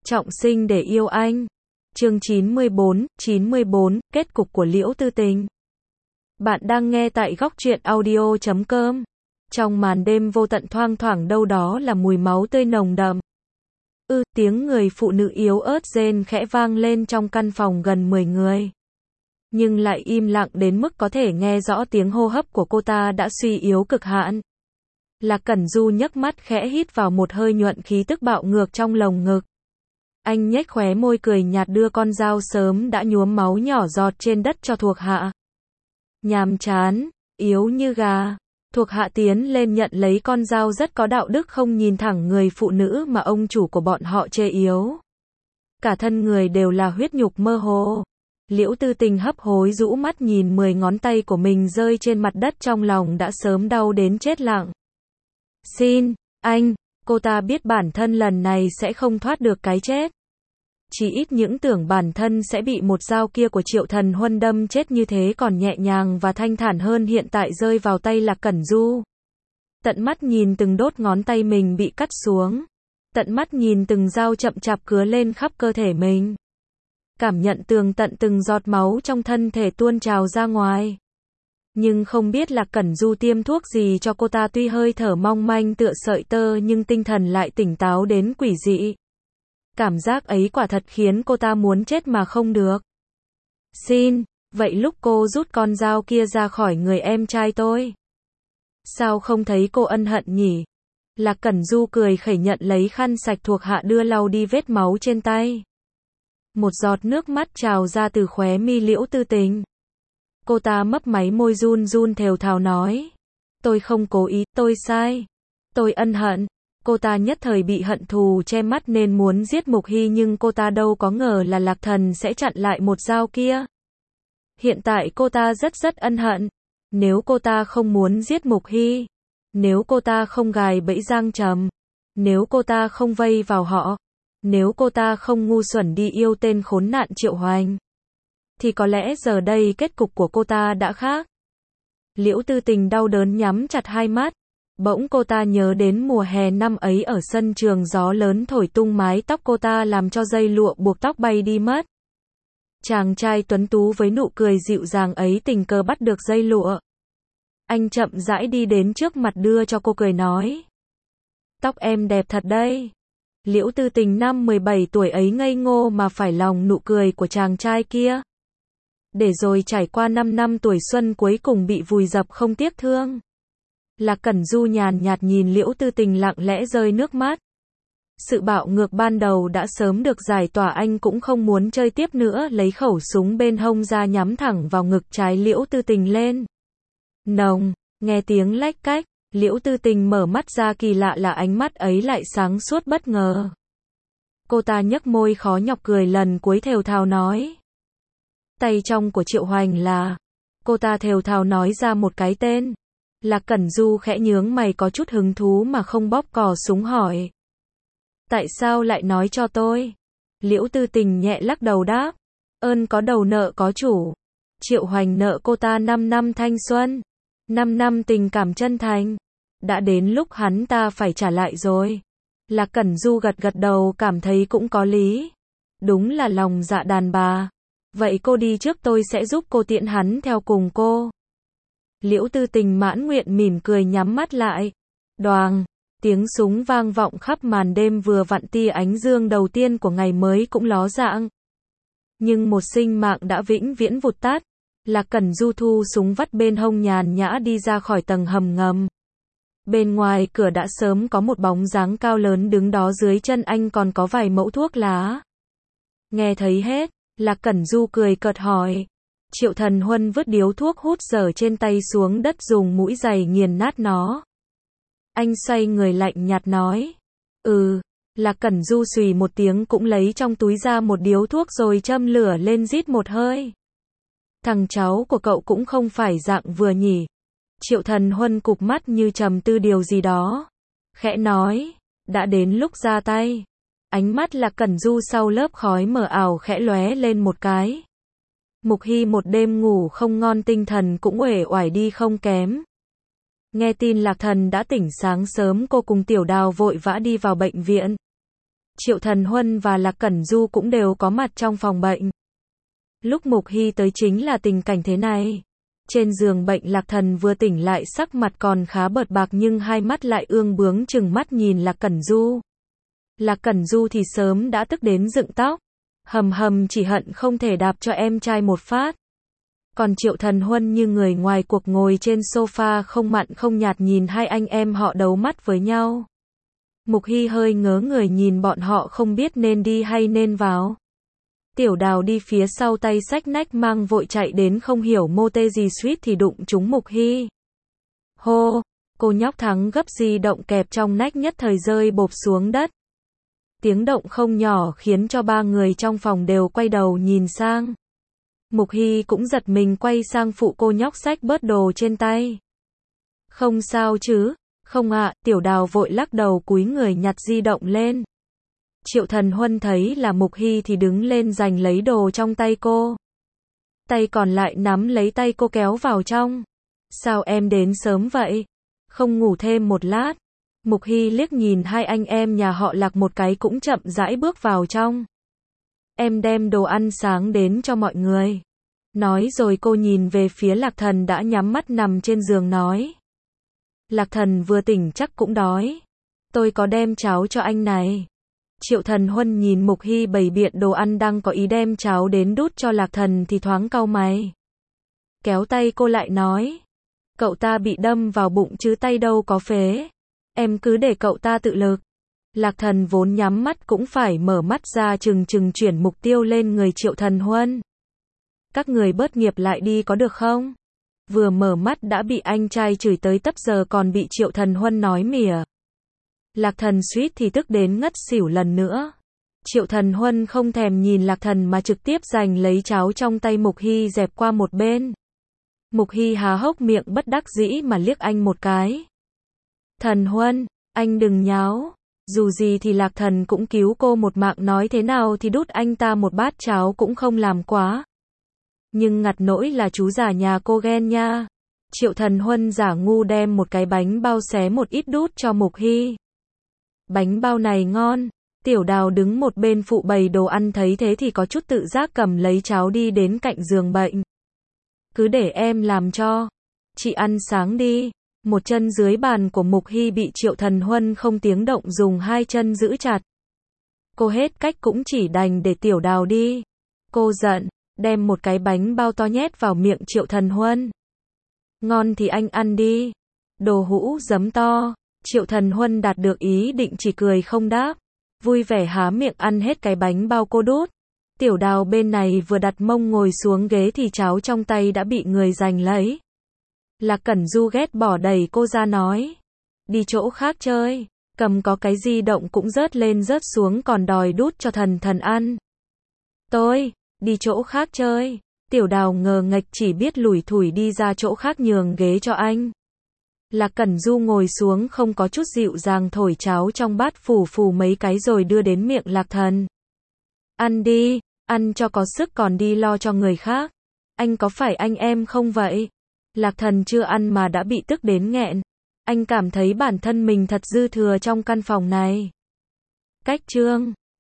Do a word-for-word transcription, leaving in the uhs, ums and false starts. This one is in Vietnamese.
Trọng sinh để yêu anh. Chương chín mươi bốn, chín mươi bốn, kết cục của Liễu Tư Tình. Bạn đang nghe tại góc truyện audio chấm com. Trong màn đêm vô tận thoang thoảng đâu đó là mùi máu tươi nồng đậm. Ư, tiếng người phụ nữ yếu ớt rên khẽ vang lên trong căn phòng gần mười người. Nhưng lại im lặng đến mức có thể nghe rõ tiếng hô hấp của cô ta đã suy yếu cực hạn. Lạc Cẩn Du nhấc mắt khẽ hít vào một hơi nhuận khí tức bạo ngược trong lồng ngực. Anh nhếch khóe môi cười nhạt đưa con dao sớm đã nhuốm máu nhỏ giọt trên đất cho thuộc hạ. Nhàm chán, yếu như gà. Thuộc hạ tiến lên nhận lấy con dao rất có đạo đức không nhìn thẳng người phụ nữ mà ông chủ của bọn họ chê yếu. Cả thân người đều là huyết nhục mơ hồ. Liễu Tư Tình hấp hối rũ mắt nhìn mười ngón tay của mình rơi trên mặt đất trong lòng đã sớm đau đến chết lặng. Xin, anh, cô ta biết bản thân lần này sẽ không thoát được cái chết. Chỉ ít những tưởng bản thân sẽ bị một dao kia của Triệu Thần Huân đâm chết như thế còn nhẹ nhàng và thanh thản hơn hiện tại rơi vào tay Lạc Cẩn Du. Tận mắt nhìn từng đốt ngón tay mình bị cắt xuống. Tận mắt nhìn từng dao chậm chạp cứa lên khắp cơ thể mình. Cảm nhận tường tận từng giọt máu trong thân thể tuôn trào ra ngoài. Nhưng không biết Lạc Cẩn Du tiêm thuốc gì cho cô ta tuy hơi thở mong manh tựa sợi tơ nhưng tinh thần lại tỉnh táo đến quỷ dị. Cảm giác ấy quả thật khiến cô ta muốn chết mà không được. Xin, vậy lúc cô rút con dao kia ra khỏi người em trai tôi. Sao không thấy cô ân hận nhỉ? Lạc Cẩn Du cười khẩy nhận lấy khăn sạch thuộc hạ đưa lau đi vết máu trên tay. Một giọt nước mắt trào ra từ khóe mi Liễu Tư Tình. Cô ta mấp máy môi run run thều thào nói. Tôi không cố ý, tôi sai. Tôi ân hận. Cô ta nhất thời bị hận thù che mắt nên muốn giết Mục Hy nhưng cô ta đâu có ngờ là Lạc Thần sẽ chặn lại một dao kia. Hiện tại cô ta rất rất ân hận. Nếu cô ta không muốn giết Mục Hy, nếu cô ta không gài bẫy Giang Trầm, nếu cô ta không vây vào họ, nếu cô ta không ngu xuẩn đi yêu tên khốn nạn Triệu Hoành, thì có lẽ giờ đây kết cục của cô ta đã khác. Liễu Tư Tình đau đớn nhắm chặt hai mắt. Bỗng cô ta nhớ đến mùa hè năm ấy ở sân trường gió lớn thổi tung mái tóc cô ta làm cho dây lụa buộc tóc bay đi mất. Chàng trai tuấn tú với nụ cười dịu dàng ấy tình cờ bắt được dây lụa. Anh chậm rãi đi đến trước mặt đưa cho cô cười nói. Tóc em đẹp thật đây. Liễu Tư Tình năm mười bảy tuổi ấy ngây ngô mà phải lòng nụ cười của chàng trai kia. Để rồi trải qua năm năm tuổi xuân cuối cùng bị vùi dập không tiếc thương. Lạc Cẩn Du nhàn nhạt nhìn Liễu Tư Tình lặng lẽ rơi nước mắt. Sự bạo ngược ban đầu đã sớm được giải tỏa anh cũng không muốn chơi tiếp nữa lấy khẩu súng bên hông ra nhắm thẳng vào ngực trái Liễu Tư Tình lên. Nồng, nghe tiếng lách cách, Liễu Tư Tình mở mắt ra kỳ lạ là ánh mắt ấy lại sáng suốt bất ngờ. Cô ta nhếch môi khó nhọc cười lần cuối thều thào nói. Tay trong của Triệu Hoành là... Cô ta thều thào nói ra một cái tên. Lạc Cẩn Du khẽ nhướng mày có chút hứng thú mà không bóp cò súng hỏi. Tại sao lại nói cho tôi? Liễu Tư Tình nhẹ lắc đầu đáp. Ơn có đầu nợ có chủ. Triệu Hoành nợ cô ta năm năm thanh xuân. năm năm tình cảm chân thành. Đã đến lúc hắn ta phải trả lại rồi. Lạc Cẩn Du gật gật đầu cảm thấy cũng có lý. Đúng là lòng dạ đàn bà. Vậy cô đi trước tôi sẽ giúp cô tiễn hắn theo cùng cô. Liễu Tư Tình mãn nguyện mỉm cười nhắm mắt lại. Đoàng, tiếng súng vang vọng khắp màn đêm vừa vặn tia ánh dương đầu tiên của ngày mới cũng ló dạng. Nhưng một sinh mạng đã vĩnh viễn vụt tắt. Lạc Cẩn Du thu súng vắt bên hông nhàn nhã đi ra khỏi tầng hầm ngầm. Bên ngoài cửa đã sớm có một bóng dáng cao lớn đứng đó dưới chân anh còn có vài mẫu thuốc lá. Nghe thấy hết, Lạc Cẩn Du cười cợt hỏi. Triệu Thần Huân vứt điếu thuốc hút dở trên tay xuống đất dùng mũi giày nghiền nát nó. Anh xoay người lạnh nhạt nói. Ừ, Lạc Cẩn Du xùy một tiếng cũng lấy trong túi ra một điếu thuốc rồi châm lửa lên rít một hơi. Thằng cháu của cậu cũng không phải dạng vừa nhỉ. Triệu Thần Huân cụp mắt như trầm tư điều gì đó. Khẽ nói, đã đến lúc ra tay. Ánh mắt Lạc Cẩn Du sau lớp khói mờ ảo khẽ lóe lên một cái. Mục Hy một đêm ngủ không ngon tinh thần cũng uể oải đi không kém. Nghe tin Lạc Thần đã tỉnh sáng sớm cô cùng Tiểu Đào vội vã đi vào bệnh viện. Triệu Thần Huân và Lạc Cẩn Du cũng đều có mặt trong phòng bệnh. Lúc Mục Hy tới chính là tình cảnh thế này. Trên giường bệnh Lạc Thần vừa tỉnh lại sắc mặt còn khá bợt bạc nhưng hai mắt lại ương bướng chừng mắt nhìn Lạc Cẩn Du. Lạc Cẩn Du thì sớm đã tức đến dựng tóc. Hầm hầm chỉ hận không thể đạp cho em trai một phát. Còn Triệu Thần Huân như người ngoài cuộc ngồi trên sofa không mặn không nhạt nhìn hai anh em họ đấu mắt với nhau. Mục Hy hơi ngớ người nhìn bọn họ không biết nên đi hay nên vào. Tiểu Đào đi phía sau tay xách nách mang vội chạy đến không hiểu mô tê gì suýt thì đụng trúng Mục Hy. Hô, cô nhóc Thắng gấp di động kẹp trong nách nhất thời rơi bộp xuống đất. Tiếng động không nhỏ khiến cho ba người trong phòng đều quay đầu nhìn sang. Mục Hy cũng giật mình quay sang phụ cô nhóc xách bớt đồ trên tay. Không sao chứ? Không ạ, Tiểu Đào vội lắc đầu cúi người nhặt di động lên. Triệu Thần Huân thấy là Mục Hy thì đứng lên giành lấy đồ trong tay cô. Tay còn lại nắm lấy tay cô kéo vào trong. Sao em đến sớm vậy? Không ngủ thêm một lát? Mục Hy liếc nhìn hai anh em nhà họ Lạc một cái cũng chậm rãi bước vào trong. Em đem đồ ăn sáng đến cho mọi người. Nói rồi cô nhìn về phía Lạc Thần đã nhắm mắt nằm trên giường nói. Lạc Thần vừa tỉnh chắc cũng đói. Tôi có đem cháo cho anh này. Triệu Thần Huân nhìn Mục Hy bày biện đồ ăn đang có ý đem cháo đến đút cho Lạc Thần thì thoáng cau mày. Kéo tay cô lại nói. Cậu ta bị đâm vào bụng chứ tay đâu có phế. Em cứ để cậu ta tự lực. Lạc Thần vốn nhắm mắt cũng phải mở mắt ra chừng chừng chuyển mục tiêu lên người Triệu Thần Huân. Các người bớt nghiệp lại đi có được không? Vừa mở mắt đã bị anh trai chửi tới tấp giờ còn bị Triệu Thần Huân nói mỉa. Lạc Thần suýt thì tức đến ngất xỉu lần nữa. Triệu Thần Huân không thèm nhìn Lạc Thần mà trực tiếp giành lấy cháo trong tay Mục Hy dẹp qua một bên. Mục Hy há hốc miệng bất đắc dĩ mà liếc anh một cái. Thần Huân, anh đừng nháo. Dù gì thì Lạc Thần cũng cứu cô một mạng, nói thế nào thì đút anh ta một bát cháo cũng không làm quá. Nhưng ngặt nỗi là chú già nhà cô ghen nha. Triệu Thần Huân giả ngu đem một cái bánh bao xé một ít đút cho Mục Hy. Bánh bao này ngon. Tiểu Đào đứng một bên phụ bày đồ ăn thấy thế thì có chút tự giác cầm lấy cháo đi đến cạnh giường bệnh. Cứ để em làm cho. Chị ăn sáng đi. Một chân dưới bàn của Mục Hy bị Triệu Thần Huân không tiếng động dùng hai chân giữ chặt. Cô hết cách cũng chỉ đành để Tiểu Đào đi. Cô giận, đem một cái bánh bao to nhét vào miệng Triệu Thần Huân. Ngon thì anh ăn đi. Đồ hũ giấm to. Triệu Thần Huân đạt được ý định chỉ cười không đáp. Vui vẻ há miệng ăn hết cái bánh bao cô đút. Tiểu Đào bên này vừa đặt mông ngồi xuống ghế thì cháo trong tay đã bị người giành lấy. Lạc Cẩn Du ghét bỏ đẩy cô ra nói. Đi chỗ khác chơi. Cầm có cái di động cũng rớt lên rớt xuống còn đòi đút cho Thần Thần ăn. Tôi, đi chỗ khác chơi. Tiểu Đào ngờ nghệch chỉ biết lủi thủi đi ra chỗ khác nhường ghế cho anh. Lạc Cẩn Du ngồi xuống không có chút dịu dàng thổi cháo trong bát phù phù mấy cái rồi đưa đến miệng Lạc Thần. Ăn đi, ăn cho có sức còn đi lo cho người khác. Anh có phải anh em không vậy? Lạc Thần chưa ăn mà đã bị tức đến nghẹn. Anh cảm thấy bản thân mình thật dư thừa trong căn phòng này. Cách chương